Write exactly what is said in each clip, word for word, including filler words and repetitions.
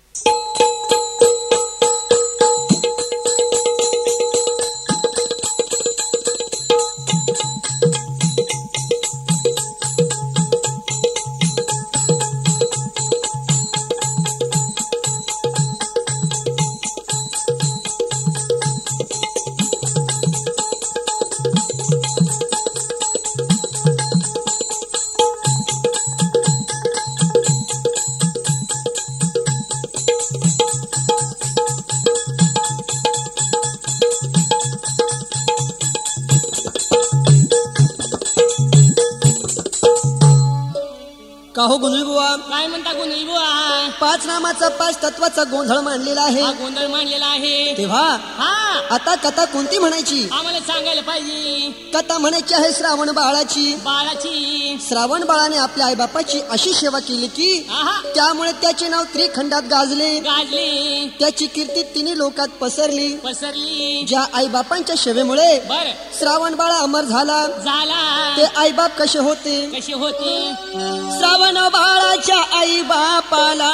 काहो गुंजळ बुवा, काय म्हणता गुंजळ बुवा? पाच नामाचा पाच तत्वाचा गोंधळ मांडलेला आहे. हा गोंधळ मांडलेला आहे. तेव्हा हा आता कथा कोणती म्हणायची? आम्हाला सांगायला पाहिजे. कथा म्हणायची आहे श्रावण बाळाची. बाळाची श्रावण बाळाने आपल्या आईबापाची अशी सेवा केली की आहा त्यामुळे त्याचे नाव त्रिखंडात गाजले. गाजली त्याची कीर्ती तिन्ही लोकात पसरली. पसरली. ज्या आईबापांच्या सेवेमुळे बर श्रावण बाळ अमर झाला, झाला. ते आईबाप कसे होते? कशी होती? श्रावण बाळाच्या आई बापाला,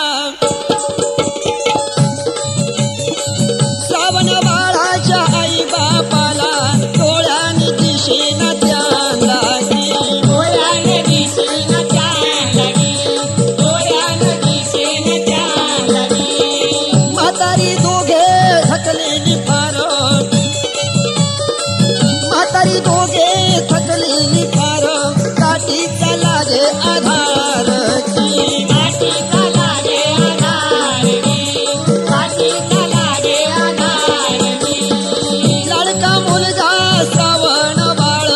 श्रावण बाळाच्या आई बापाला डोळ्याने दिसेन ध्यान लागी. डोळ्याने दिसेन ध्यान लागी. डोळ्याने दिसेन ध्यान लागी. म्हातारी दोघे थकलेली फार, म्हातारी दोघे थकलेली फार, काठीचा लागे आधार. काठीचा लागे आधार गी. काठीचा लागे आधार गी. लाडका मुलगा श्रावण बाळ,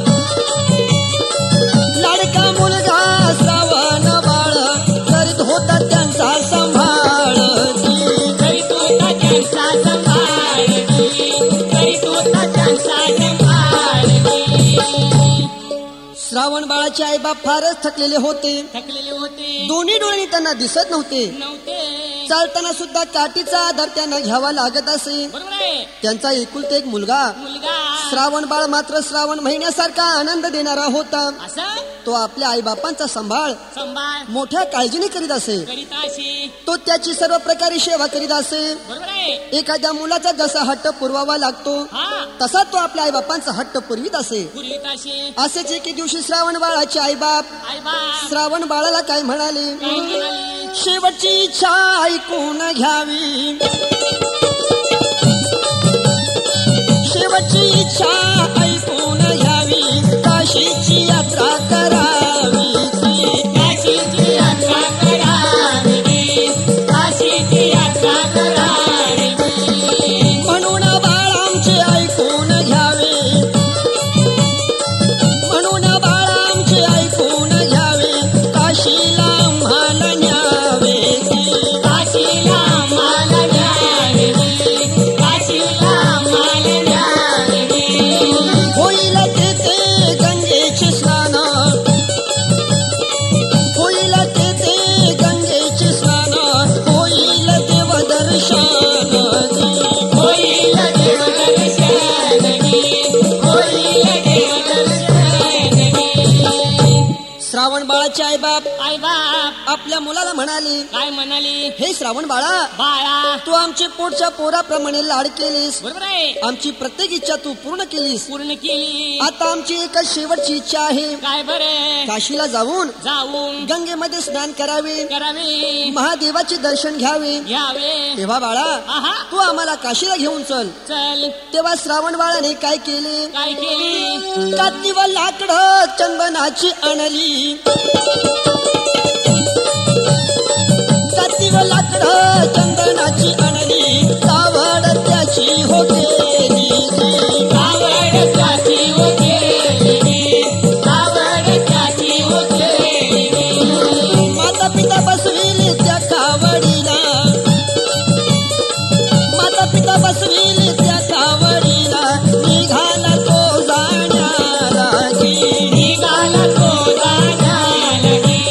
लाडका मुलगा श्रावण बाळ, करीत होता त्यांचा सांभाळ. करीत होता त्यांचा सांभाळ गी. करीत होता त्यांचा सांभाळ गी. श्रावण बाळाचे आईबाप फारच थकलेले होते. थकलेले होते. दोन्ही डोळ्यांनी त्यांना दिसत नव्हते. नव्हते. चालताना सुद्धा काठीचा आधार त्यांना घ्यावा लागत असे. बरोबर आहे. त्यांचा एकुलता एक मुलगा मुलगा श्रावण बाळ मात्र श्रावण महिन्यासारखा आनंद देणारा होता. असं तो आपल्या आईबापांचा सांभाळ सांभाळ मोठ्या काळजीने करीत असे. करीत अशी. तो त्याची सर्व प्रकारे सेवा करीत असे. बरोबर आहे. एखाद्या मुलाचा जसा हट्ट पुरवावा लागतो हा तसा तो आपल्या आईबापांचा हट्ट पुरवीत असे. पूर्वीत अशी. असेच एके दिवशी श्रावण बाळाचे आईबाप आई बाप श्रावण बाळाला काय म्हणाले? काय म्हणाली? शेवटची इच्छा ऐकून घ्यावी, शेवटची इच्छा ऐकून घ्यावी, काशीची यात्रा करावी. काशीची यात्रा करावी. काशीची यात्रा करावी. म्हणून बाळ आमचे ऐकून घ्यावे, म्हणून बाळ आमचे ऐकून घ्यावे, काशीला आम्हाला न्यावे. काशीला आम्हाला न्यावे. काशीला आम्हाला न्यावे. होईल तेथे गंगेचे स्नान, होईल तेथे गंगेचे स्नान, होईल देव दर्शन. होईल देवदर्शन गी. होईल देवदर्शन गी. श्रावण बाळाचे आईबाप आई बाप आपल्या मुलाला म्हणाले, काय म्हणाली? हे श्रावण बाळा, बाळा तू आमची पोटच्या पोराप्रमाणे लाड केलीस, बरोबर आहे. आमची प्रत्येक इच्छा तू पूर्ण केलीस. पूर्ण केली. आता आमची एकच शेवटची इच्छा आहे, काय बरे काशीला जाऊन जाऊन गंगेमध्ये स्नान करावे, करावे. महादेवाचे दर्शन घ्यावे. घ्यावे. तेव्हा बाळा आहा तू आम्हाला काशीला घेऊन चल. चल. तेव्हा श्रावण बाळाने काय केले? काय केली? कातीवर लाकडं चंदनाची आणली, कातीवर लाकडं चंदनाची आणली, कावड त्याची हो केली. आवड त्याची हो केली. आवड त्याची हो केली. माता पिता बसविली त्या कावडीला, माता पिता बसविली त्या कावडीला, निघाला तो जाण्याला. निघाला तो जाण्याला गी.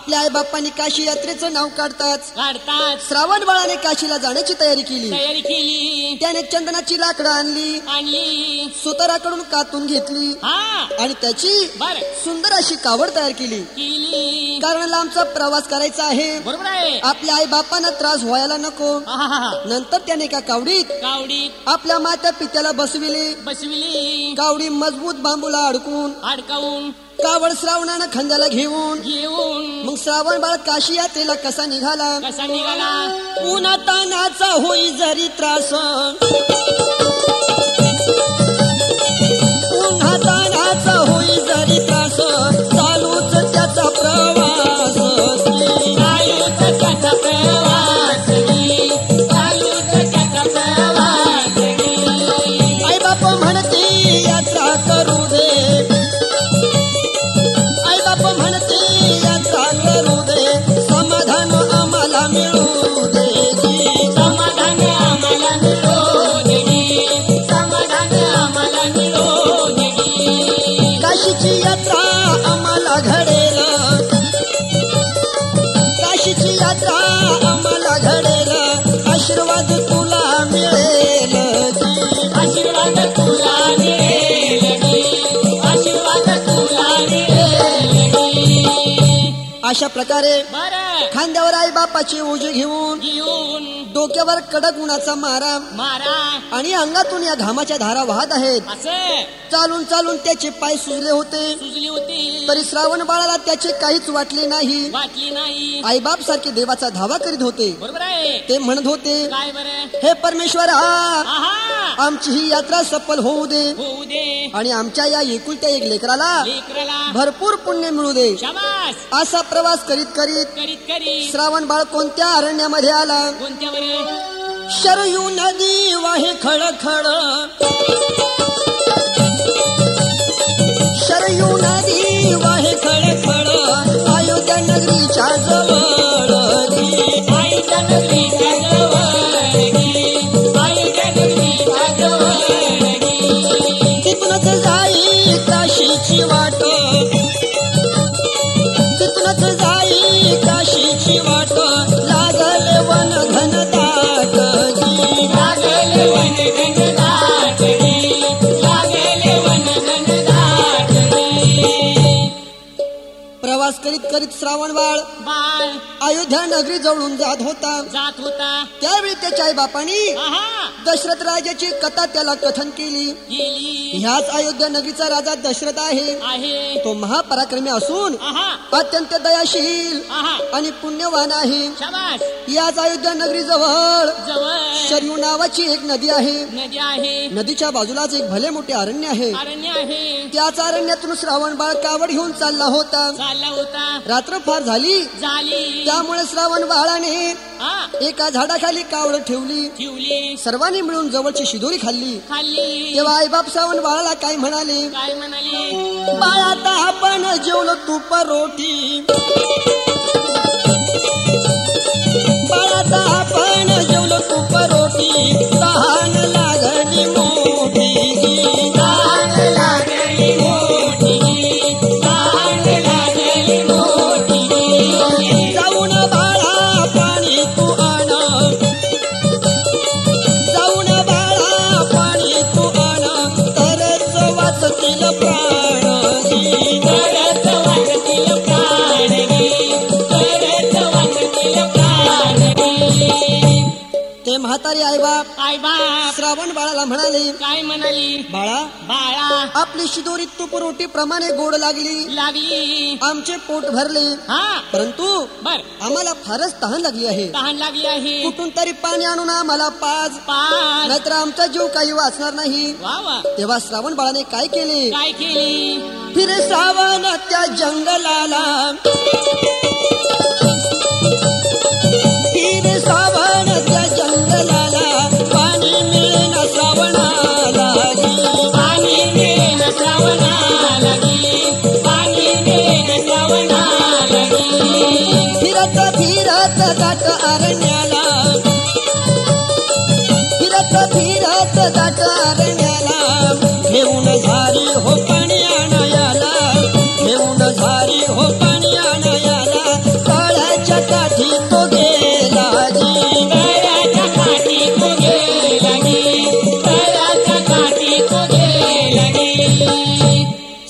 आपल्या आई बापांनी काशी यात्रेचं नाव काढताच काढतात श्रावण बाळाने काशीला जाण्याची तयारी केली. तयारी केली त्याने चंदनाची लाकडं आणली, आणली सुताराकडून कातून घेतली हा आणि त्याची बर सुंदर अशी कावड तयार केली. केली कारण लांबचा प्रवास करायचा आहे, बरोबर आहे. आपल्या आई बापांना त्रास व्हायला नको. आहाहा. नंतर त्याने एका कावडीत कावडीत आपल्या मात्या पित्याला बसविले. बसविली कावडी मजबूत बांबूला अडकून अडकावून कावड श्रावणानं खांद्याला घेऊन घेऊन मग श्रावण बाळ काशी यात्रेला कसा निघाला. कसा निघाला उन्हा तानाचा होई जरी त्रास, उन्हा तानाचा होई जरी त्रास, चालूच त्याचा प्रवास. चालूच त्याचा प्रवास चालूच त्याचा प्रवास आई बाप म्हणते यात्रा करू दे, आई बाप म्हणते यात्रा करू दे, समाधान आम्हाला मिळू दे. समाधान आम्हाला मिळो देवी समाधान आम्हाला मिळो देवी काशीची यात्रा आम्हाला घडेल, काशीची यात्रा आम्हाला घडेल, आशीर्वाद तुला मिळेल. आशीर्वाद तुला मिळेल आशीर्वाद तुला मिळेल अशा प्रकारे बरं खांद्यावर आई बापाची ओझे घेऊन घेऊन डोक्यावर कडक उन्हाचा मारा मारा आणि अंगातून या घामाच्या धारा वाहत आहेत. असं चालून चालून त्याचे पाय सुजले होते, सुजली होती तरी श्रावण बाळाला त्याचे काहीच वाटले नाही. वाटली नाही आईबाप सारखे देवाचा धावा करीत होते. बरोबर आहे. ते म्हणत होते, काय बरं हे परमेश्वरा, आहा आमची ही यात्रा सफल होऊ दे होऊ दे आणि आमच्या या एकुलत्या एक लेकराला लेकराला भरपूर पुण्य मिळू दे. शाबास असा प्रवास करीत करीत करीत करीत श्रावण बाळ कोणत्या अरण्यामध्ये आला. कोणत्यावर शरयू नदी वाहे खळखळ, शरयू नदी वाहे खळखळ, अयोध्या नगरीच्या जवळ. आईच्या नगरीच्या जवळ आईच्या नगरीच्या जवळ तिथूनच जाई काशीची वाट, तिथूनच जाई काशीची वाट, लागल वन घनदाट. लागले वन घनदाट लागले वन घनदाट प्रवास करीत करीत श्रावण बाळ बाळ अयोध्या नगरी जवळून जात होता. जात होता त्यावेळी त्याच्या आई बापानी आहा दशरथ राजाची कथा त्याला कथन केली. गेली ह्याच अयोध्या नगरीचा राजा दशरथ आहे. आहे तो महापराक्रमी असून आहा अत्यंत दयाशील आहा आणि पुण्यवान आहे. शाबास याच अयोध्या नगरी जवळ जवळ शरयू नावाची एक नदी आहे. नदी आहे नदीच्या बाजूलाच एक भले मोठे अरण्य आहे. अरण्य आहे त्याच अरण्यातून श्रावण बाळ कावड घेऊन चालला होता. चालला होता रात्र फार झाली, झाली त्यामुळे श्रावण बाळाने हा एका झाडाखाली कावड ठेवली. ठेवली सर्वांनी मिळून जवळची शिदोरी खाल्ली. खाल्ली तेव्हा आईबाप श्रावण बाळाला काय म्हणाले, काय म्हणाली बाळाता आपण जेवलो तूप रोटी, बाळाता आपण जेवलो तूप रोटी, तहान लागली मोठी. ताण लागली मोठी ताण लागली मोठी जाऊन बाळा पाणी तू आण, जाऊन बाळा पाणी तू आण, तरच वाचतील प्राण. करत वाटतील प्राण करत वाटतील प्राण ते म्हातारे आईबाप आई बाप श्रावण बाळाला म्हणाले, काय म्हणाली बाळा बाळा आपली शिदोरी तूप रोटी प्रमाणे गोड लागली, लागली आमचे पोट भरले, हा परंतु बर आम्हाला फारच तहान लागली आहे. तहान लागली आहे कुठून तरी पाणी आणून आम्हाला पाज, पाच नाहीतर आमचा जीव काही वाचणार नाही. वा वा तेव्हा श्रावण बाळाने काय केले, काय केली फिरे श्रावण त्या जंगलाला, फिरे श्रावण त्या जंगलाला, पाणी मिळेना श्रावणाला. पाणी मिळेन श्रावणाला पाणी मिळेन श्रावणाला फिरत फिरत दाट अरण्याला, फिरत फिरत दाट अरण्याला, घेऊन झारी हो पाणी आणायला, घेऊन झारी हो पाणी आणायला.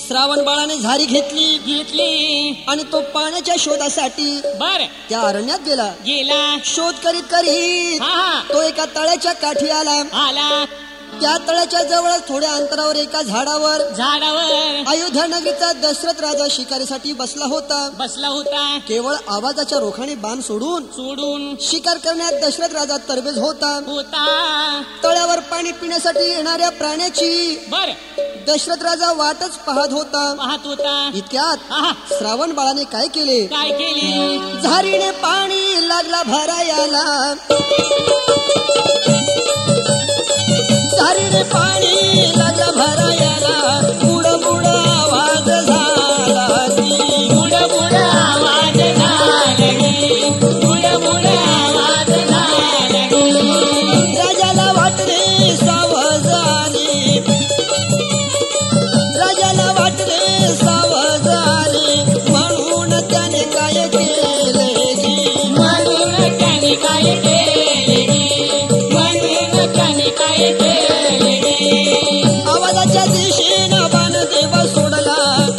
श्रावण बाळाने झारी घेतली घेतली आणि तो पाण्याच्या शोधासाठी बर त्या अरण्यात गेला. गेला शोध करीत करीत हा हा तो एका तळ्याच्या काठी आला. आला त्या तळ्याच्या जवळच थोड्या अंतरावर एका झाडावर झाडावर अयोध्या नगरीचा दशरथ राजा शिकारीसाठी बसला होता. बसला होता केवळ आवाजाच्या रोखाने बाण सोडून सोडून शिकार करण्यात दशरथ राजा तरबेज होता. होता तळ्यावर पाणी पिण्यासाठी येणाऱ्या प्राण्याची बर दशरथ राजा वाटच पाहत होता. पाहत होता इतक्यात हा श्रावण बाळाने काय केले? काय केली झारीने पाणी लागला भरायाला. झारीने पाणी लागला भरायाला. बुड बुड आवाज झाला ती. बुड बुड आवाज झाली बुड बुड आवाज झाली राजाला वाटले सावधानी. राजाला वाटले सावधानी. म्हणून त्याने काय केले गी? म्हणून त्याने काय केले म्हणून त्याने काय केले आवाजाच्या दिशेनं बाणदेवा सोडला.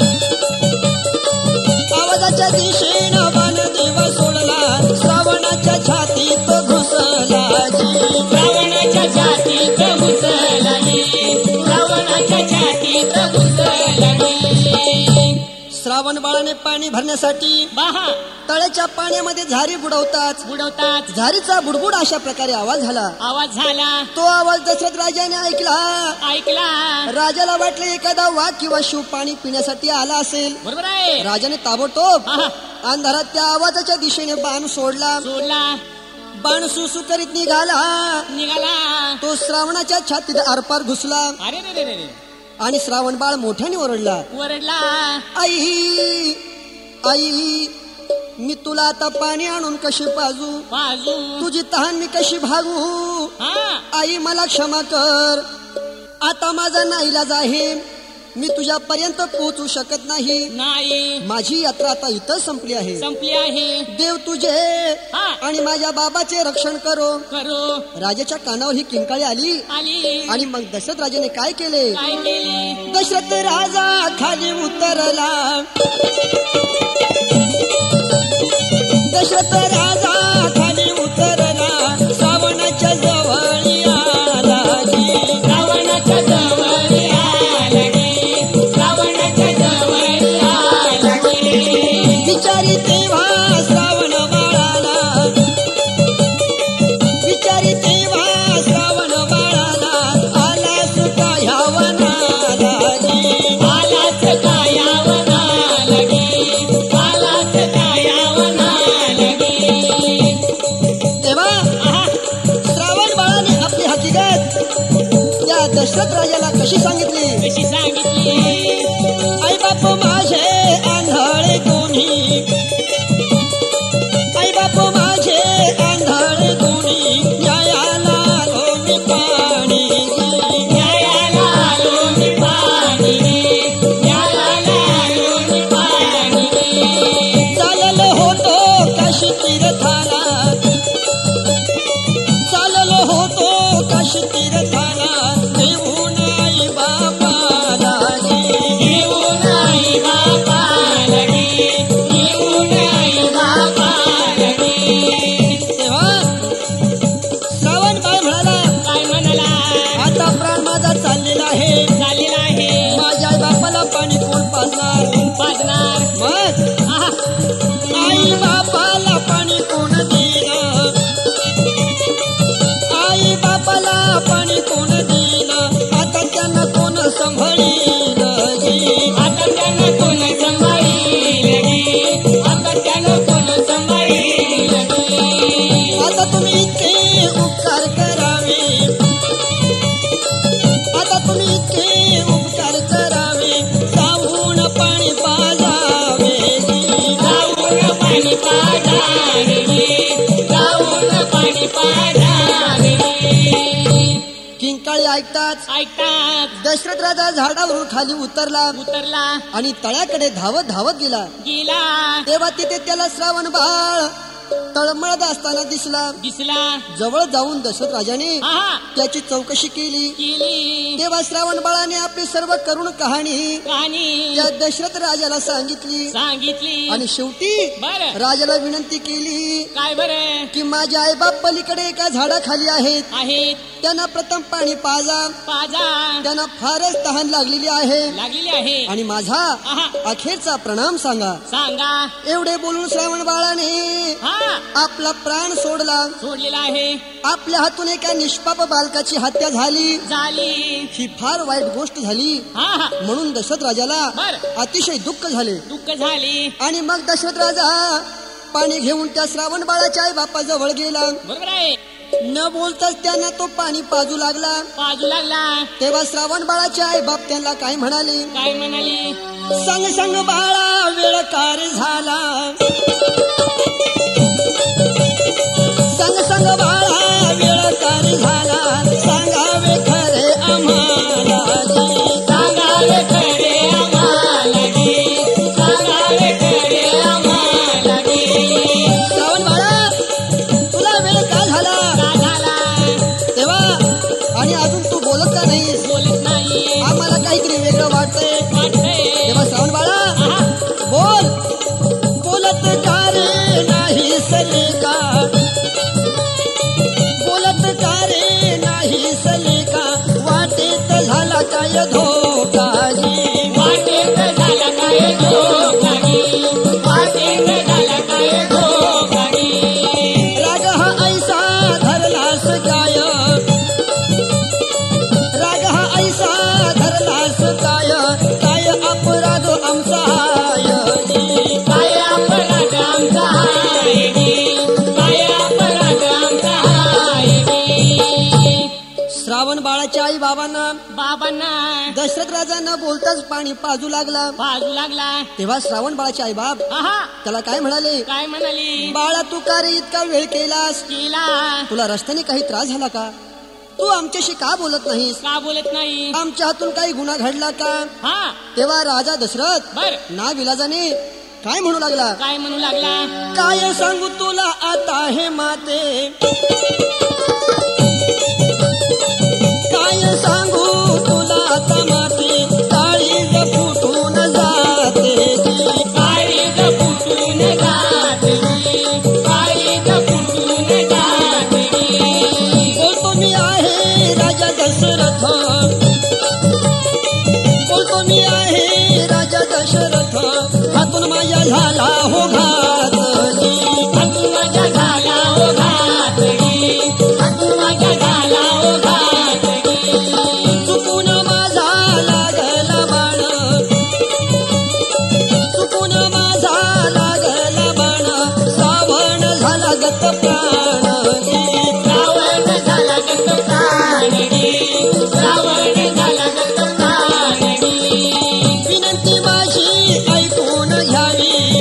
आवाजाच्या दिशेनं बाणदेवा सोडला. श्रावणाच्या छातीत घुसला जी. रावणाच्या छातीत घुसलाही रावणाच्या छातीत घुसलाही श्रावण बाळाने पाणी भरण्यासाठी बहा तळ्याच्या पाण्यामध्ये झारी बुडवतात. बुडवतात झारीचा बुडबुड अशा प्रकारे आवाज झाला. आवाज झाला तो आवाज दशरथ राजाने ऐकला. ऐकला राजाला वाटले एखादा वाघ किंवा शिव पाणी पिण्यासाठी आला असेल. बरोबर आहे राजाने ताबडतोब आहा, अंधारात त्या आवाजाच्या दिशेने बाण सोडला. सोडला बाण सुसू करीत निघाला. निघाला तो श्रावणाच्या छातीत आरपार घुसला अरे रे रे रे रे आणि श्रावण बाळ मोठ्याने ओरडला. वरडला आई आई मी तुला आता पाणी आणून कशी पाजू? बाजू तुझी तहान मी कशी भागू? हा आई मला क्षमा कर. आता माझा नाईलाज आहे. मी तुझ्यापर्यंत पोहोचू शकत नाही. नाही माझी यात्रा आता इथं संपली आहे. संपली आहे देव तुझे हा आणि माझ्या बाबाचे रक्षण करो. करो राजाच्या कानावर ही किंकाळी आली आली आणि मग दशरथ राजाने काय केले? काय केली दशरथ राजा खाली उतरला. दशरथ राजा खाली उतरला. श्रावणाच्या जवळ आला जी. रावणाच्या जवळ आलगी रावणाच्या जवळ आलगी विचारी तेव्हा श्रावण बाळाला. विचारी तेव्हा श्रावण बाळाला. आला सुका ह्या वनाला जी. आलाच कायावना लगी आलाच कायावना लगी तेव्हा आहा, श्रावण बाळाने आपली हकीकत त्या दशरथ राजाला कशी सांगितली? कशी सांगितली आई बाप माझे आंधळे दोन्ही. आई बाप माझे आंधळे दोन्ही. न्यायाला आलो मी पाणी. न्यायाला आलो मी पाणी न्यायाला आलो मी पाणी चाललो होतो काशी तीर्थाला. चाललो होतो काशी तीर्थाला. देऊन आई बापाला जी. येऊ नाही बापा लगी येऊ नाही बापा लगी तेव्हा श्रावण बाळ म्हणाला, काय म्हणाला आता प्राण माझा चाललेला आहे. झालेला आहे माझ्या आई बापाला पाणी कोण पाजणार? पाजणार मग आहा, आई बापाला पाणी कोण देणार? आई बापाला पाणी कोण देणार? आता त्यांना कोण सांभाळील जी. आता त्यानं कोण सांभाळी लगी आता त्यानं कोण सांभाळी लगी आता तुम्ही इतके उपकार करावे. आता तुम्ही इतके उपकार करावे. जाऊन पाणी पाजावे जी. जाऊन पाणी पाजावे जाऊन पाणी पाजावे किंकाळी ऐकताच ऐकतात दशरथ राजा झाडावरून खाली उतरला उतरला आणि तळ्याकडे धावत धावत गेला. गेला तेव्हा तिथे त्याला श्रावण बाळ तळमळत असताना दिसला. दिसला. जवळ जाऊन दशरथ राजाने हा त्याची चौकशी केली. केली. तेव्हा श्रावण बाळाने आपली सर्व करुण कहाणी कहाणी त्या दशरथ राजाला सांगितली. सांगितली. आणि शेवटी बर राजाला विनंती केली काय बरं की माझे आईबाप पलीकडे एका झाडाखाली आहेत. आहेत. त्यांना प्रथम पाणी पाजा. पाजा त्यांना फारच तहान लागलेली आहे लागलेली आहे. आणि माझा आहा अखेरचा प्रणाम सांगा. सांगा. एवढे बोलून श्रावण बाळाने हा आपला प्राण सोडला. सोडलेला आहे. आपल्या हातून एका निष्पाप बालकाची हत्या झाली. झाली. ही फार वाईट गोष्ट झाली. हा हा म्हणून दशरथ राजाला बर अतिशय दुःख झाले. दुःख झाली. आणि मग दशरथ राजा पाणी घेऊन त्या श्रावण बाळाच्या आई बापाजवळ गेला. बरोबर आहे. न बोलताच त्यांना तो पाणी पाजू लागला. पाजू लागला. तेव्हा श्रावण बाळाचे आई बाप त्यांना काय म्हणाले. काय म्हणाली. संग संग बाळा वेळ कार झाला. संग संग बाळा वेळ कार झाला. सांगावे खरे आम्हाला सांगावे खरे आम्हाला सांगावे खरे आम्हाला श्रावण बाळा तुला वेळ का झाला. का झाला. तेव्हा आणि अजून तू बोलत का नाहीस. बोलत नाही. आम्हाला काहीतरी वेगळं वाटतंय. वाटतंय. तेव्हा श्रावण बाळा आहा बोल. बोलत का रे नाही सले का. बोलत का रे नाही सले का. वाटेत झाला काय धोका. वाटेत झाला काय धोकागी. वाटेत झाला काय धोकागी. राग हा ऐसा धरलास काय. राग हा ऐसा धरलास काय. काय अपराध आमचा हाय. काय अपराध आमचा आहे. काय अपराध आमचा आहे. श्रावण बाळाच्या आई बाबांना बाबांना दशरथ राजांना बोलताच पाणी पाजू लागला. बाजू लागला. तेव्हा श्रावण बाळाचे आई बाप आहा त्याला काय म्हणाले. काय म्हणाली. बाळा तू का रे इतका वेळ केलास. केला. तुला रस्त्याने काही त्रास झाला का. तू आमच्याशी का बोलत नाहीस. का बोलत नाही. आमच्या हातून काही गुन्हा घडला का. हा तेव्हा राजा दशरथ बर ना विलाजाने काय म्हणू लागला. काय म्हणू लागला. काय सांगू तुला आता हे माते. काय सांगू तुला आता माते. काळीज फुटून जाते. काळीज फुटून जाते. काळीज फुटून जाते. बोलतो मी आहे राजा दशरथ. बोलतो मी आहे राजा दशरथ. हातून माझ्या झाला हो घात. हातून माझ्या झाला ओ घातगी. हातून माझ्या झाला ओ घातगी. चुकून माझा लागला बाण. चुकून माझा लागला बाण. श्रावण झाला गत प्राण. श्रावण झाला गत प्राणगी. श्रावण झाला गत प्राणगी. विनंती माझी ऐकून घ्यावी.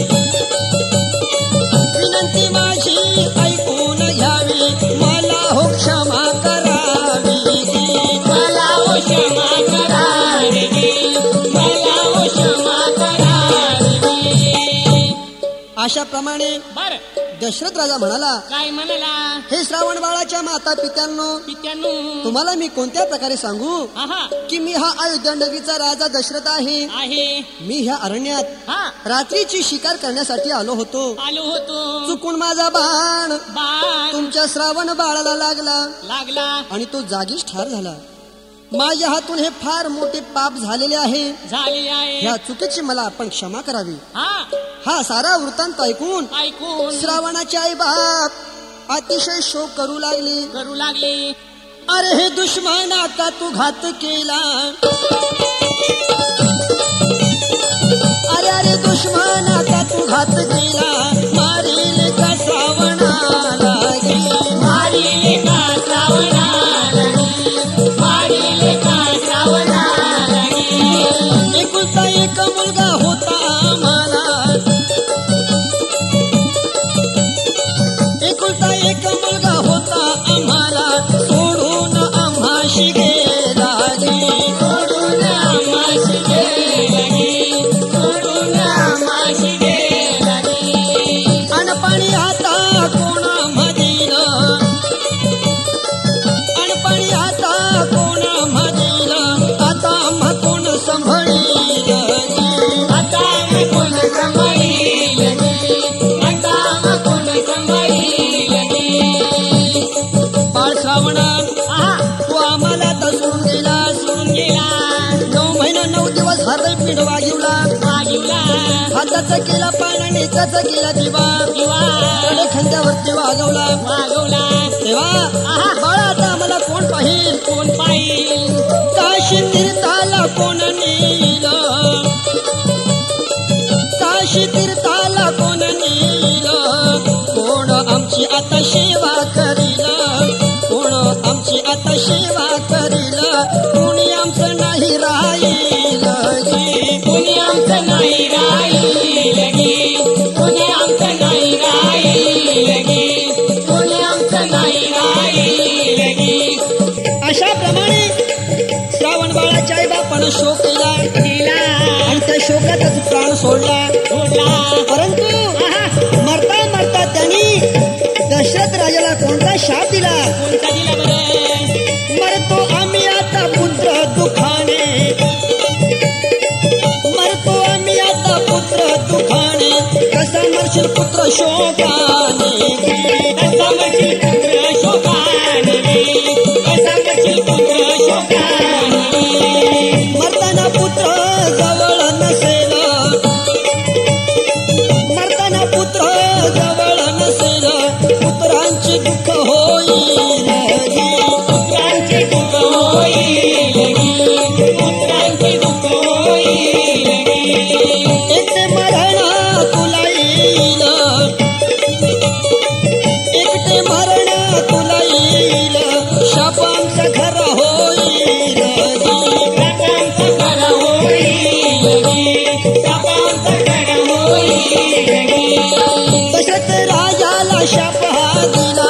विनंती माझी ऐकून घ्यावी. मला हो क्षमा करावी. मला ओ क्षमा करावी. मला ओ क्षमा करावी. अशा प्रमाणे बर दशरथ राजा म्हणाला. काय म्हणाला. हे श्रावण बाळाच्या माता पित्यांनो पित्यानू तुम्हाला मी कोणत्या प्रकारे सांगू आहा की मी हा अयोध्या नगरीचा राजा दशरथ आहे. आहे. मी ह्या अरण्यात हा रात्रीची शिकार करण्यासाठी आलो होतो. आलो होतो. चुकून माझा बाण बाण तुमच्या श्रावण बाळाला लागला लागला. आणि तो जागीच ठार झाला. माझ्या हातून हे फार मोठे पाप झालेले आहे. झालेली आहे. ह्या चुकीची मला आपण क्षमा करावी. हा हा सारा वृत्तांत ऐकून ऐकून श्रावणाचे आई बाप अतिशय शोक करू लागले. करू लागली. अरे हे दुश्मना का तू घात केला. अरे अरे दुश्मना का तू घात केला. मारील का श्रावणाला गे. मारील का श्रावणाला गे. मारील का श्रावणाला गे. एकुलता एक मुलगा होता आम्हाला. एकुलता एक मुलगा होता आम्हाला. सोडून आम्हाशी गेला गे. सोडून आम्हाशी गेला गे. सोडून आम्हाशी गेला गे. तोंड वागिवला वागिवला हाताचा केला पाळणा नेत्राचा केला दिवा दिवा कडे खांद्यावरती वागवला वागवला तेव्हा बाळा आता आम्हाला कोण पाहिल कोण पाहिल काशी तीर्थाला कोण नेल काशी तीर्थाला कोण नेल कोण आमची आता सेवा करील कोण आमची आता सेवा करील कोणी आमचं नाही राहील गे. कोणी आमचं नाही राहील गे कोणी आमचं नाही राहील गे कोणी आमचं नाही राहील गे. अशा प्रमाणे श्रावण बाळाच्या आई बापानं शोक केला केला आणि त्या शोकातच प्राण सोडला सोडला परंतु मरता मरता त्यांनी दशरथ राजाला कोणता शाप दिला कोणता दिला बरं मरतो आम्ही आता पुत्र दुखाने मरतो आम्ही आता पुत्र दुखाने कसा मरशील पुत्र शोकाने कसा मरशील पुत्र शोकाने कसा मरशील पुत्र शोकाने मरताना पुत्र जवळ नसेल मरताना पुत्र जवळ नसेल पुत्रांची दुःख होईल पुत्रांचे दुःख होईल पुत्रांचे दुःख होईल एकटे मरण तुला येईल एकटे मरण तुला येईल शाप आमचा खरा होईल सापांचा खरा होईल सापांचा खरा होईल दशरथ राजाला शाप हा दिला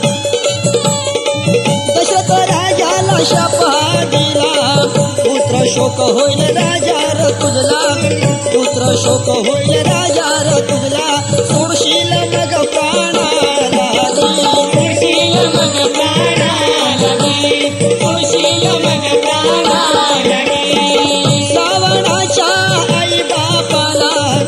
दशरथ राजाला शाप हा दिला पुत्र शोक होईल राजार तुझला पुत्र शोक होईल राजार तुझला सोडशील मग प्राणाला तुळशील मग प्राणाला गे तुळशील मग प्राणाला गे श्रावणाच्या आई बापाला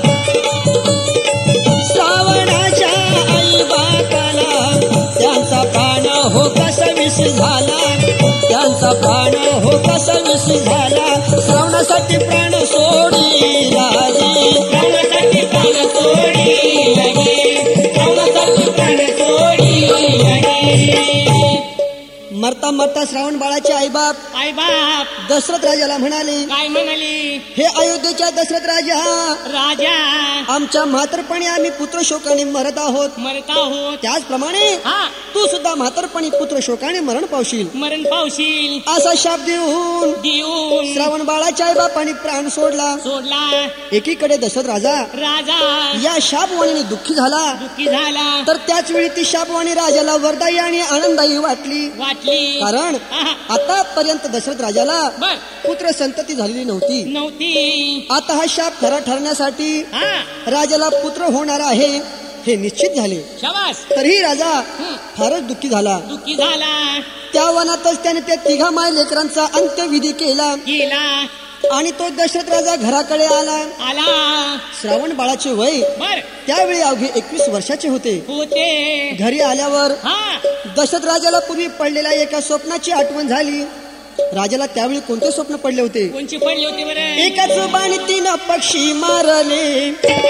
श्रावणाच्या आई बापाला त्यांचा प्राण हो कसा विष झाला त्यांचा प्राण हो कसा विष झाला श्रावणासाठी प्राण सोडी राजे प्राणासाठी प्राण सोडील गे प्राणासाठी प्राण सोडील गे मरता मरता श्रावण बाळाचे आईबाप आई बाप दशरथ राजाला म्हणाले काय म्हणाली हे अयोध्येच्या दशरथ राजा राजा आमच्या म्हातारपणी आम्ही पुत्र शोकाने मरत आहोत मरत आहोत त्याचप्रमाणे हा तू सुद्धा म्हातारपणी पुत्र शोकाने मरण पावशील मरण पावशील असा शाप देऊन देऊन श्रावण बाळाच्या आईबापाने प्राण सोडला सोडला एकीकडे दशरथ राजा राजा या शापवाणीने दुःखी झाला दुःखी झाला तर त्याच वेळी ती शापवाणी राजाला वरदायी आणि आनंदायी वाटली वाटली कारण आहा. आतापर्यंत दशरथ राजाला बर पुत्र संतती झालेली नव्हती नव्हती आता हा शाप खरा ठरण्यासाठी हा राजाला पुत्र होणार आहे हे निश्चित झाले शाबास तरीही राजा हं. फारच दुःखी झाला दुःखी झाला त्या वनातच त्याने त्या तिघा माय लेकरांचा अंत्यविधी केला गेला आणि तो दशरथ राजा घराकडे आला आला श्रावण बाळाचे वय बर त्यावेळी अवघे एकवीस वर्षाचे होते होते घरी आल्यावर हा दशरथ राजाला पूर्वी पडलेल्या एका स्वप्नाची आठवण झाली राजाला त्यावेळी कोणते स्वप्न पडले होते कोणची पडली होती बरं एकाच बाणी तीन पक्षी मारले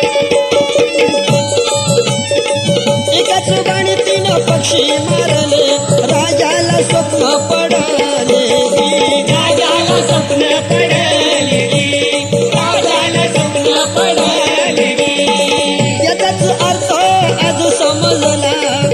एकाच बाणी तीन पक्षी मारले राजाला स्वप्न पडले राजाला स्वप्न पडले राजाला स्वप्न पडले याचाच अर्थ आज समजला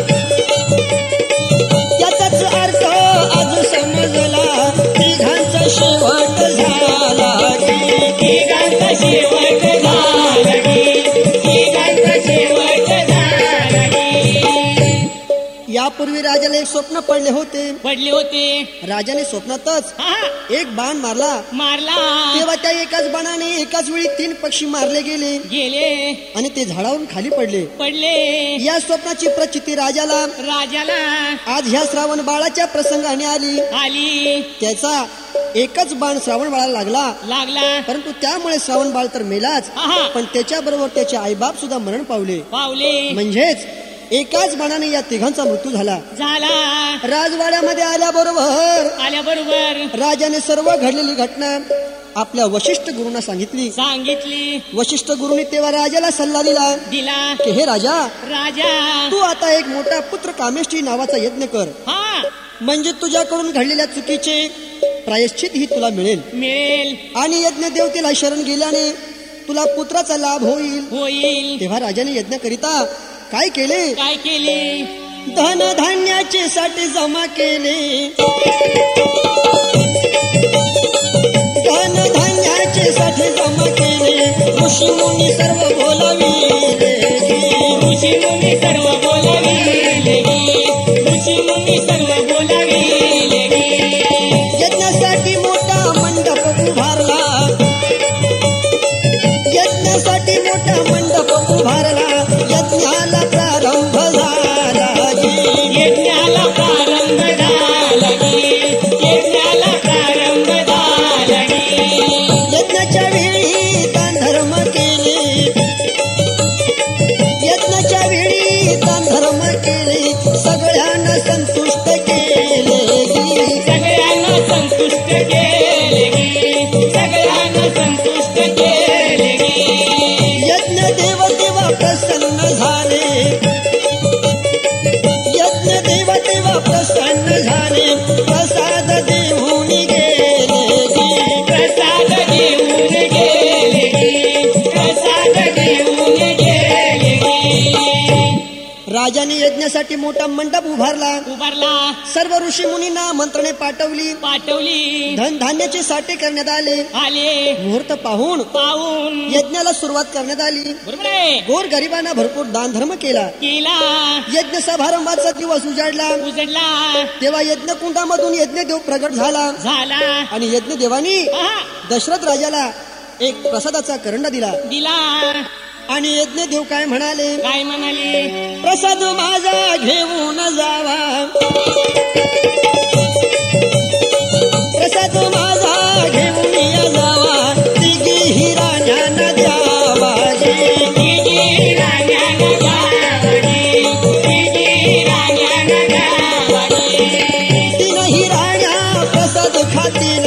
याचाच अर्थ आज समजला तिघांचा शेवट झाला तिघांचा शेवट झाला तिघांचा शेवट झाला यापूर्वी राजाला एक स्वप्न पडले होते पडले होते राजाने स्वप्नातच हा एक बाण मारला मारला तेव्हा त्या एकाच बाणाने एकाच वेळी तीन पक्षी मारले गेले गेले आणि ते झाडावरून खाली पडले पडले या स्वप्नाची प्रचिती राजाला राजाला आज ह्या श्रावण बाळाच्या प्रसंगाने आली आली त्याचा एकच बाण श्रावण बाळाला लागला लागला परंतु त्यामुळे श्रावण बाळ तर मेलाच आहा. पण त्याच्या बरोबर त्याचे आईबाप सुद्धा मरण पावले पावले म्हणजेच एकाच बाणाने या तिघांचा मृत्यू झाला झाला राजवाड्यामध्ये आल्याबरोबर आल्याबरोबर राजाने सर्व घडलेली घटना आपल्या वशिष्ठ गुरुंना सांगितली. सांगितली. वशिष्ठ गुरुनी तेव्हा राजाला सल्ला दिला दिला. की हे राजा, राजा तू आता एक मोठा पुत्र कामेष्ठी नावाचा यज्ञ कर, हा म्हणजे तुझ्याकडून घडलेल्या चुकीचे प्रायश्चित ही तुला मिळेल मिळेल. आणि यज्ञ देवतेला शरण गेल्याने तुला पुत्राचा लाभ होईल. होईल. तेव्हा राजाने यज्ञ करिता काय केले? काय केले? धन धान्याचे साठे जमा केले. धन धान्याचे साठे जमा केले. ऋषी मुनी सर्व बोलाविले. ऋषी मुनी सर्व बोलाविले. ऋषी मुनी सर्व बोलाविले. यज्ञासाठी मोठा मंडप उभारला. यज्ञासाठी मोठा मंडप उभारला. यज्ञाला प्रारंभ झाला. यज्ञाला प्रारंभ झाला. यज्ञाला प्रारंभ झाला. यज्ञाच्या वेळी दान धर्म केले. यज्ञाच्या वेळी दान धर्म केले. सगळ्यांना संतुष्ट केले. सगळ्यांना संतुष्ट केले. सगळ्यांना संतुष्ट केले. यज्ञ देव देवा प्रसन्न झाले. यज्ञ देव देवा प्रसन्न झाले. प्रसाद देऊन गेले. प्रसाद देऊन गेले. प्रसाद देऊन गेले. राजाने यज्ञासाठी मोठा मंडप उभारला. उभारला. सर्व ऋषी मुनींना आमंत्रणे पाठवली. पाठवली. धन धान्याचे साठे करण्यात आले. आले. मुहूर्त पाहून पाहून यज्ञाला सुरुवात करण्यात आली. बरोबर आहे. गोर गरिबांना भरपूर दान धर्म केला. केला. यज्ञ समारंभाचा दिवस उजाडला. उजडला. तेव्हा यज्ञ कुंडामधून यज्ञदेव प्रगट झाला झाला. आणि यज्ञदेवानी आहा. दशरथ राजाला एक प्रसादाचा करंडा दिला. दिला. आणि यज्ञदेव काय म्हणाले? काय म्हणाले? प्रसाद माझा घेऊन जावा. प्रसाद माझा घेऊन या जावा. तिघी राण्यांना द्यावा. तिघी राण्यांना द्यावागे. तिघी राण्यांना द्यावागे. तीनही राण्या प्रसाद खातील.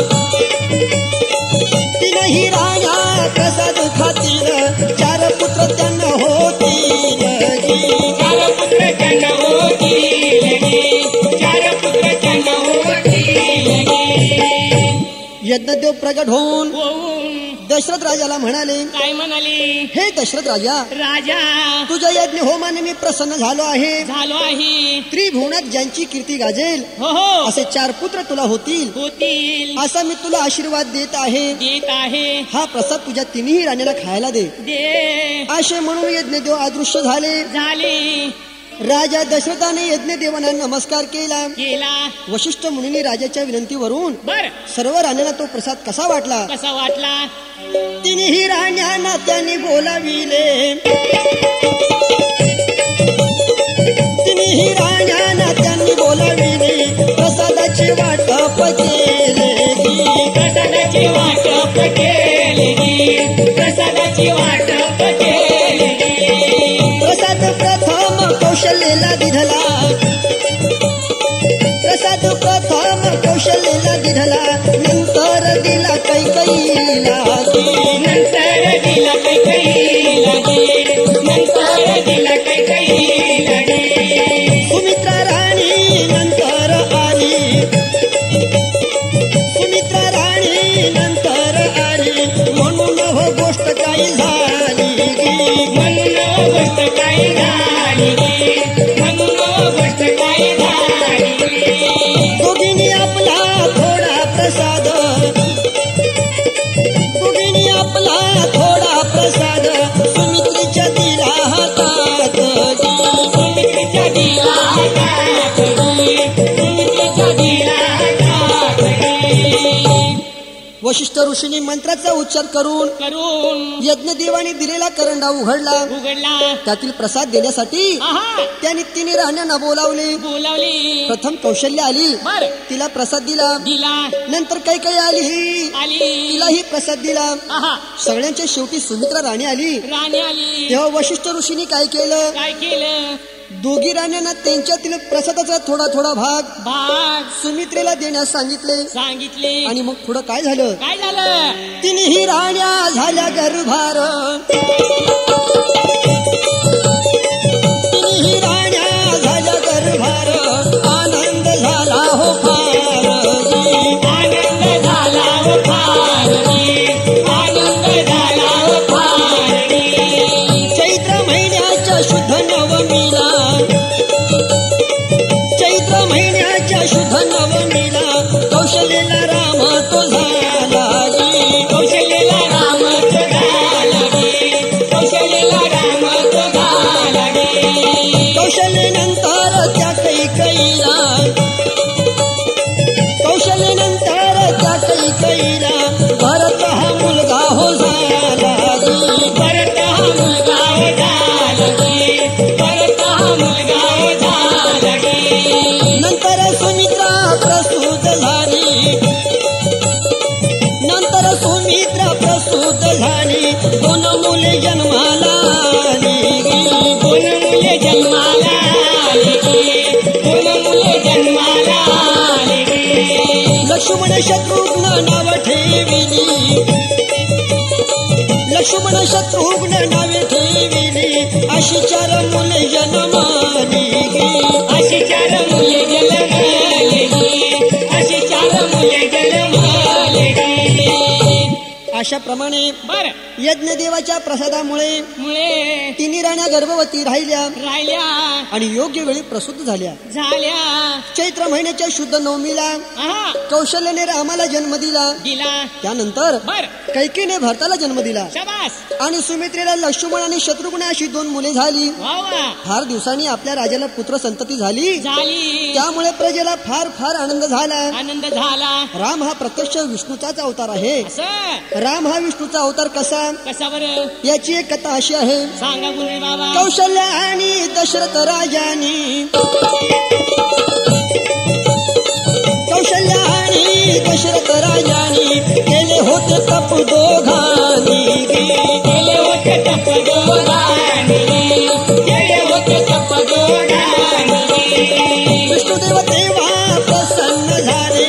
तीनही राण्या प्रसाद खातील. चार पुत्र त्यांना होतील. चार पुत्र त्यांना होतील. चार पुत्र त्यांना होतील. यज्ञदेव प्रगट होऊन होऊन दशरथ राजाला म्हणाले, काय म्हणाले? हे दशरथ राजा, राजा तुझ्या यज्ञ होमाने मी प्रसन्न झालो आहे. झालो आहे. त्रिभुवनात ज्यांची कीर्ती गाजेल हो हो असे चार पुत्र तुला होतील होतील. असा मी तुला आशीर्वाद देत आहे. देत आहे. हा प्रसाद तुझ्या तिन्ही राण्यांना खायला दे. दे. असे म्हणून यज्ञदेव अदृश्य झाले. झाले. राजा दशरथाने यज्ञदेवांना नमस्कार केला. केला. वशिष्ठ मुनींनी राजाच्या विनंतीवरून बर सर्व राण्यांना तो प्रसाद कसा वाटला? कसा वाटला? तिन्ही राण्यांना त्यांनी बोलाविले. तिन्ही राण्यांना त्यांनी बोलाविले. प्रसादाचे वाटप केले. प्रसादाची वाटप केली. प्रसादाची वाटप केली. प्रसाद प्रथम कौशल्यला दिधला. प्रसाद प्रथम कौशल्यला दिधला. नंतर दिला कैकईला. नंतर दिला कैकईला. नंतर दिला कैकईला. सुमित्रा राणी नंतर आली. सुमित्रा राणी नंतर आली. म्हणून हो गोष्ट काही झाली. म्हणून गोष्ट काय झाली. म्हणून गोष्ट काय झाली. दोघींनी आपला थोडा प्रसाद. दोघींनी आपला थोडा प्रसाद सुमित्रेच्या दिला हातात. सुमित्रेच्या दिला हातात. सुमित्रेच्या दिला हातात. वशिष्ठ ऋषींनी मंत्राचा उच्चार करून करून यज्ञदेवाने दिलेला करंडा उघडला. उघडला. त्यातील प्रसाद देण्यासाठी आहा. त्यांनी तिन्ही राण्यांना बोलावले. बोलावली. प्रथम कौशल्य आली. बर तिला प्रसाद दिला. दिला. नंतर कैकई आली. आली. तिलाही प्रसाद दिला. आहा. सगळ्यांच्या शेवटी सुमित्रा राणी आली. राणी आली. तेव्हा वशिष्ठ ऋषींनी काय केलं? काय केलं? दोघी राण्यांना त्यांच्यातील प्रसादाचा थोडा थोडा भाग भाग सुमित्रेला देण्यास सांगितले सांगितले. आणि मग पुढं काय झालं? काय झालं? तिन्ही राण्या झाल्या गर्भार, तिन्ही राण्या झाल्या गर्भार, आनंद झाला हो फार, आनंद झाला हो फार, आनंद झाला हो फार. चैत्र महिन्याच्या शुद्ध नवमीला, चैत्र महिन्याच्या शुद्ध नवमीला कौशलेला राम तो झाला, कौशल्यला राम तो झाला, कौशल्यला राम तो झाला. कौशल्यानंतर त्या कैकेयीला, कौशल्यानंतर त्या कैकेयीला भरत हा मुलगा हो झाला, भरत हा मुलगा हो झाला, भरत हा मुलगा हो झाला. नंतर सुमित्रा प्रसूत झाली, नंतर सुमित्रा प्रसूत झाली, दोन मुले जन्माला आली, दोन मुले जन्माला आली, दोन मुले जन्माला आली. लक्ष्मण शत्रुघ्न नाव ठेविली, लक्ष्मण शत्रुघ्न नावे ठेविली, अशी चार मुले जन्माली, अशी चार मुले जन्माली, अशी चार मुले जन्माली. अशा प्रमाणे बर यज्ञदेवाच्या प्रसादामुळे मुळे तिन्ही राण्या गर्भवती राहिल्या राहिल्या आणि योग्य वेळी प्रसूत झाल्या. झाल्या. चैत्र महिन्याच्या शुद्ध नवमीला आहा कौशल्याने रामाला जन्म दिला. दिला. त्यानंतर बर कैकेयीने भरताला जन्म दिला शाबास. आणि सुमित्रेला लक्ष्मण आणि शत्रुघ्न अशी दोन मुले झाली. वा वा. फार दिवसांनी आपल्या राजाला पुत्र संतती झाली, झाली. त्यामुळे प्रजेला फार फार आनंद झाला. आनंद झाला. राम हा प्रत्यक्ष विष्णूचाच अवतार आहे. असं राम हा विष्णूचा अवतार कसा, कसा बरं याची एक कथा अशी आहे. सांगा गुरुजी बाबा. कौशल्य आणि दशरथ राजानी, कौशल्य आणि दशरथ राजानी केले होते तप दोघांनी, गेले होते तप दोघांनी, गेले होते तप दोघांनी. विष्णुदेव तेव्हा प्रसन्न झाले,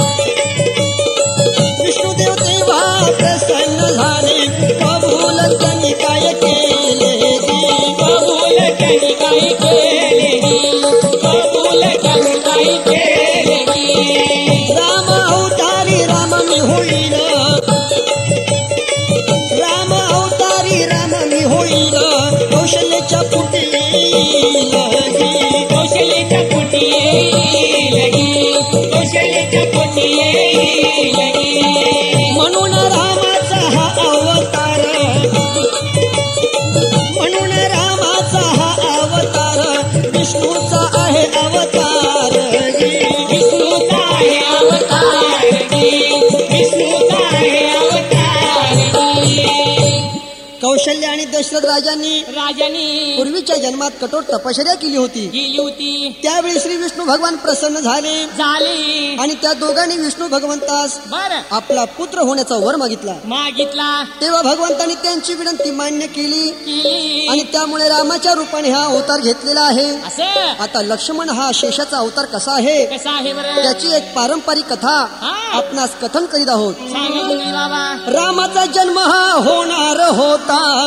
विष्णुदेव तेव्हा प्रसन्न झाले, कबूल त्यांनी काय केले, कबूल त्यांनी काय केले, कबूल त्यांनी काय केले. राम अवतारी राम मी होईल, राम अवतारी राम मी होईल, कौशल्याच्या पुटी येईल, कौशल्याच्या पोटी येईल, कौशल्याच्या पोटी येईल. म्हणून रामाचा हा अवतार, म्हणून रामाचा हा अवतार विष्णूचा आहे अवतार, विष्णूचा आहे अवतार, विष्णूचा आहे अवतार. कौशल्य आणि दशरथ राजांनी राजानी पूर्वीच्या जन्मात कठोर तपश्चर्या केली होती. गेली होती. त्यावेळी श्री विष्णू भगवान प्रसन्न झाले झाली. आणि त्या दोघांनी विष्णू भगवंतास बर आपला पुत्र होण्याचा वर मागितला. मागितला. तेव्हा भगवंतांनी त्यांची विनंती मान्य केली केली. आणि त्यामुळे रामाच्या रूपाने हा अवतार घेतलेला आहे. असं आता लक्ष्मण हा शेषाचा अवतार कसा आहे कसं आहे बरं. त्याची एक पारंपरिक कथा हा. आपणास कथन करीत आहोत. सांगा गुरुजी बाबा. रामाचा जन्म हा होणार होता,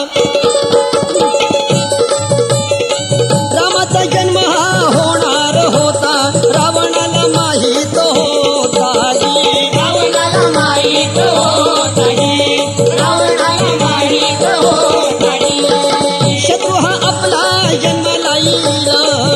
रामाचा जन्म हा होणार होता, रावणाला माहीत होता, रावणाला माहीत होता, रावणाला माहीत होता. शत्रू हा आपला जन्माला येईल,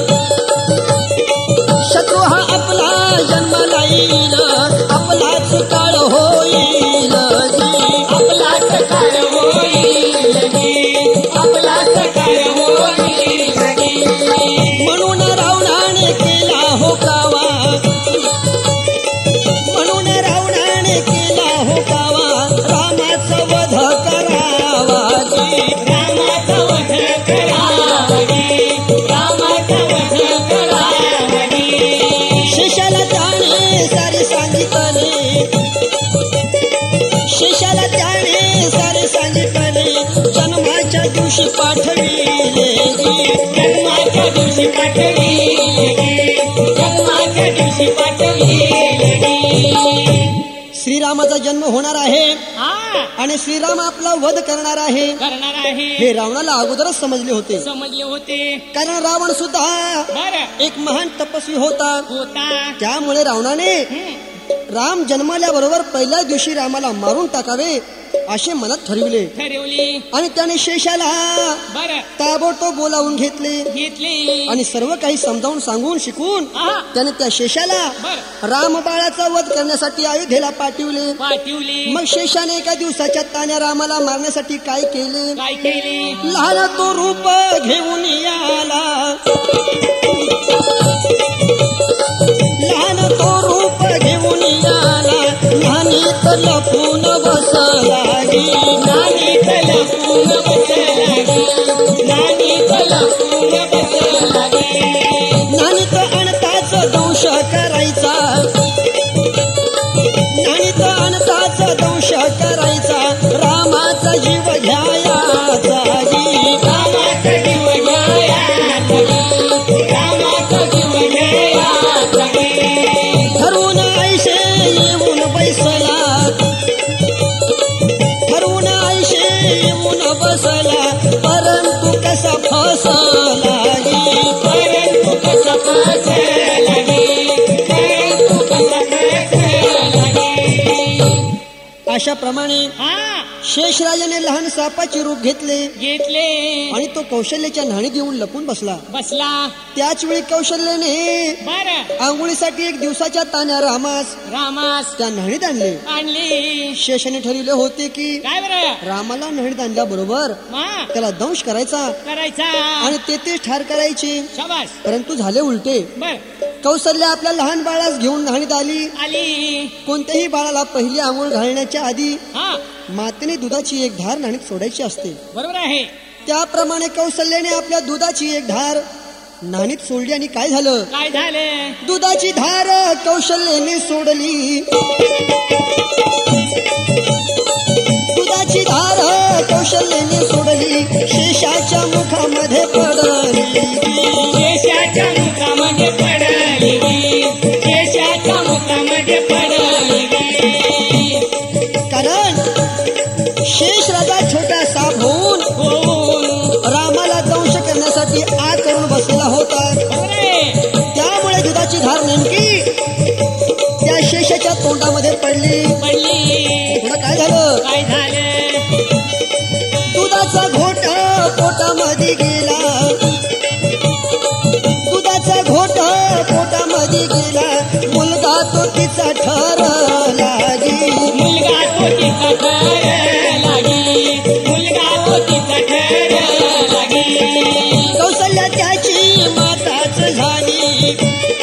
शत्रू हा आपला जन्माला येईल, आपलाच काळ होईल, आपलाच काळ होईल, आपलाच काळ होईल. म्हणून रावणाने केला हो कावा, म्हणून रावणाने केला हो कावा, रामाचा वध करावा, रामाचा वध करावा, रामाचा वध करावा. शेषाला त्याने सारे सांगितले, शेषाला त्याने सारे सांगितले, जन्माच्या दिवशी पाठविले, जन्माच्या दिवशी पाठवी जन्माच्या दिवशी पाठवी श्रीरामाचा जन्म होणार आहे हा आणि श्रीराम आपला वध करणार आहे करणार आहे हे रावणाला अगोदरच समजले होते. समजले होते. कारण रावण सुद्धा बर एक महान तपस्वी होता. होता. त्यामुळे रावणाने हं. राम जन्मल्याबरोबर पहिल्या दिवशी रामाला मारून टाकावे असे मनात ठरविले ठरवली. आणि त्याने शेषाला बर ताबडतोब बोलावून घेतले घेतली. आणि सर्व काही समजावून सांगून शिकून हा त्याने त्या शेषाला बर राम बाळाचा वध करण्यासाठी अयोध्येला पाठविले. पाठवली. मग शेषाने एका दिवसाच्या ताण्या रामाला मारण्यासाठी काय केले? काय केली? लहान तो रूप घेऊन आला लहान तो रूप घेऊन आला लहानीत लपून बसलागी नानी लपून बसलागी नानी लपून बसलागी नानीत अणताच दंश करायचा नानीत अणताच दंश करायचा रामाचा जीव घ्यायाचा रामाचा जीव घ्यायाचा रामाचा जीव घ्यायाचा ठरवून ऐशे येऊन बैसला ठरवून ऐशे येऊन बसला परंतु कसा फसला परंतु कसा फसला परंतु कसा फसला अशा प्रमाणे हा शेषराजाने लहान सापाचे रूप घेतले घेतले. आणि तो कौशल्याच्या न्हाणीत येऊन लपून बसला. बसला. त्याच वेळी कौशल्याने बर आंघोळीसाठी एक दिवसाच्या ताण्या रामास रामास त्या न्हाणीत आणले. आणली. शेषाने ठरविले होते की काय बर रामाला न्हाणीत आणल्याबरोबर मा त्याला दंश करायचा करायचा आणि तेथेच ठार करायचे. शाबास. परंतु झाले उलटे. बर कौशल्या आपल्या लहान बाळास घेऊन न्हाणीत आली. आली. कोणत्याही बाळाला पहिली आंघोळ घालण्याच्या आधी हा मातेने दुधाची एक धार न्हाणीत सोडायची असते. बरोबर आहे. त्याप्रमाणे कौशल्याने आपल्या दुधाची एक धार न्हाणीत सोडली आणि काय झालं? काय झालं? दुधाची धार कौशल्याने सोडली. दुधाची धार कौशल्याने सोडली शेषाच्या मुखामध्ये पडली. केशाच्या मुखामध्ये पडली केशाच्या मुखामध्ये पडली. कारण शेष राजा छोटा साप होऊन होऊन रामाला दंश करण्यासाठी आग करून बसलेला होता. बरोबर आहे. त्यामुळे दुधाची धार नेमकी त्या शेषाच्या तोंडामध्ये पडली. पडली. पुढं काय झालं? काय झालं? दुधाचा घोट पोटामध्ये गेला. दुधाचा घोट पोटामध्ये गेला. मुलगा तो तिचा ठरला गे. मुलगा तो तिचा ठरला गे. मुलगा तो तिचा ठरला गे. कौशल्या त्याची माताच झाली.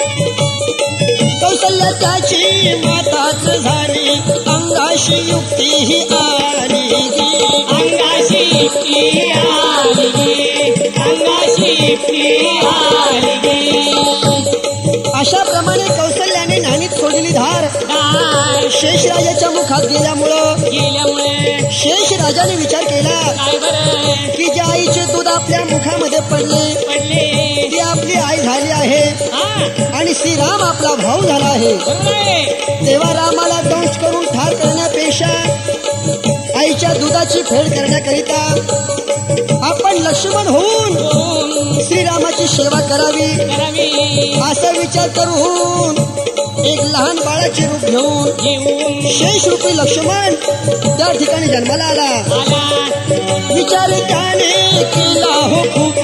कौशल्या त्याची माताच झाली. अंगाशी युक्ती ही आली गे. अंगाशी युक्ती आली गे. अंगाशी युक्ती आली गे. अशा प्रमाणे कौशल्याने न्हाणीत सोडलेली धार दार शेषराजाच्या मुखात गेल्यामुळं गेल्यामुळे शेषराजाने विचार केला काय बरं की ज्या आईचे दूध आपल्या मुखामध्ये पडले पडले. ती आपली आई झाली आहे हा आणि श्रीराम आपला भाऊ झाला आहे. बरोबर आहे. तेव्हा रामाला दंश करून ठार करण्यापेक्षा आईच्या दुधाची फेड करण्याकरिता आपण लक्ष्मण होऊन होऊन श्रीरामाची सेवा करावी करावी. असा विचार करून एक लहान बाळाचे रूप घेऊन घेऊन शेष रूपी लक्ष्मण त्या ठिकाणी जन्माला आला. आला. विचार त्याने केला हो खूप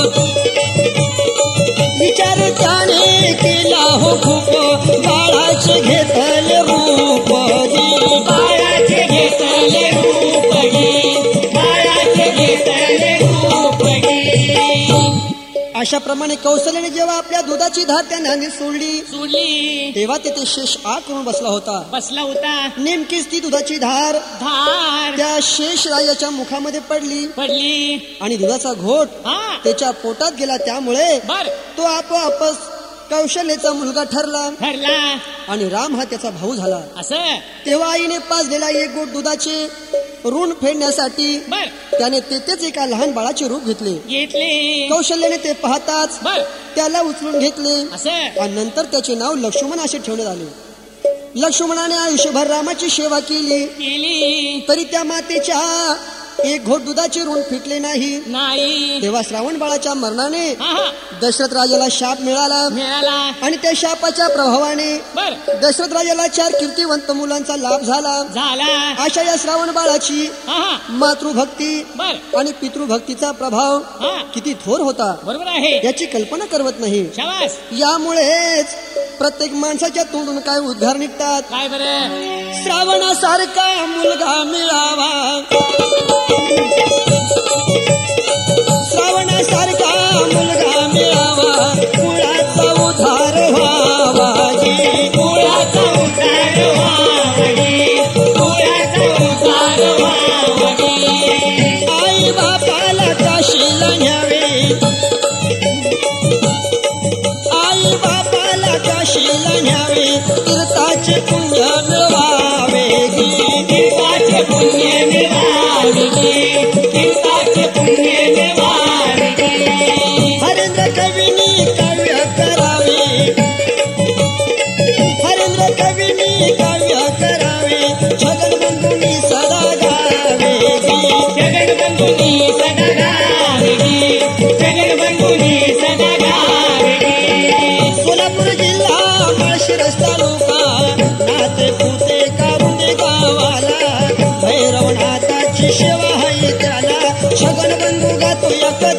विचार त्याने केला हो खूप बाळाचे घेतले रूप बाळाचे घेतले रूप गे. बाळाचे घेतले रूप गे. अशा प्रमाणे कौशल्याने जेव्हा आपल्या दुधाची धार त्या न्हाणीत सोडली सोडली. तेव्हा तिथे शेष आग करून बसला होता. बसला होता. नेमकीच ती दुधाची धार धार त्या शेष राजाच्या मुखामध्ये पडली पडली. आणि दुधाचा घोट हा त्याच्या पोटात गेला. त्यामुळे बर तो आपोआपच कौशल्याचा मुलगा ठरला. ठरला. आणि राम हा त्याचा भाऊ झाला. असं तेव्हा आईने पाजलेला एक गोट दुधाचे ऋण फेडण्यासाठी बर त्याने तेथेच एका लहान बाळाचे रूप घेतले. घेतले कौशल्याने ते पाहताच बर त्याला उचलून घेतले असं आणि नंतर त्याचे नाव लक्ष्मण असे ठेवण्यात आले. लक्ष्मणाने आयुष्यभर रामाची सेवा केली केली तरी त्या मातेच्या एक घोट दुधाचे ऋण फिटले नाही. नाही तेव्हा श्रावण बाळाच्या मरणाने हा हा दशरथ राजाला शाप मिळाला मिळाला आणि त्या शापाच्या प्रभावाने बर दशरथ राजाला चार कीर्तिवंत मुलांचा लाभ झाला. झाला अशा या श्रावण बाळाची हा हा मातृभक्ती बर आणि पितृभक्तीचा प्रभाव हा किती थोर होता बरोबर आहे याची कल्पना करवत नाही. शाबास यामुळेच प्रत्येक माणसाच्या तोंडून काय उद्गार निघतात. काय बरं श्रावणासारखा मुलगा मिळावा, श्रावणासारखा मुलगा मिळावा, कुळाचा उद्धार व्हावा गे, कुळाचा उद्धार व्हावा गे, कुळाचा उद्धार व्हावा गे. आई बापाला काशीला न्यावे, आई बापाला काशीला न्यावे, तीर्थाचे पुण्य मिळवावे गे, तीर्थाचे पुण्य मिळवावे गे, तीर्थाचे पुण्य मिळवावे गे. हरेंद्र कवीनी काव्य करावे, हरेंद्र कवीनी काव्य करावे, जगन्बंधुनी सदा गावे गे, जगन्बंधुनी सदा गावे गे, जगन्बंधुनी सदा गावे गे. सोलापूर जिल्हा माळशिरस तालुका नाते पुते कारुंदे गावाला भैरवनाथाची सेवा हाय त्याला, जगन्बंधू गातो एक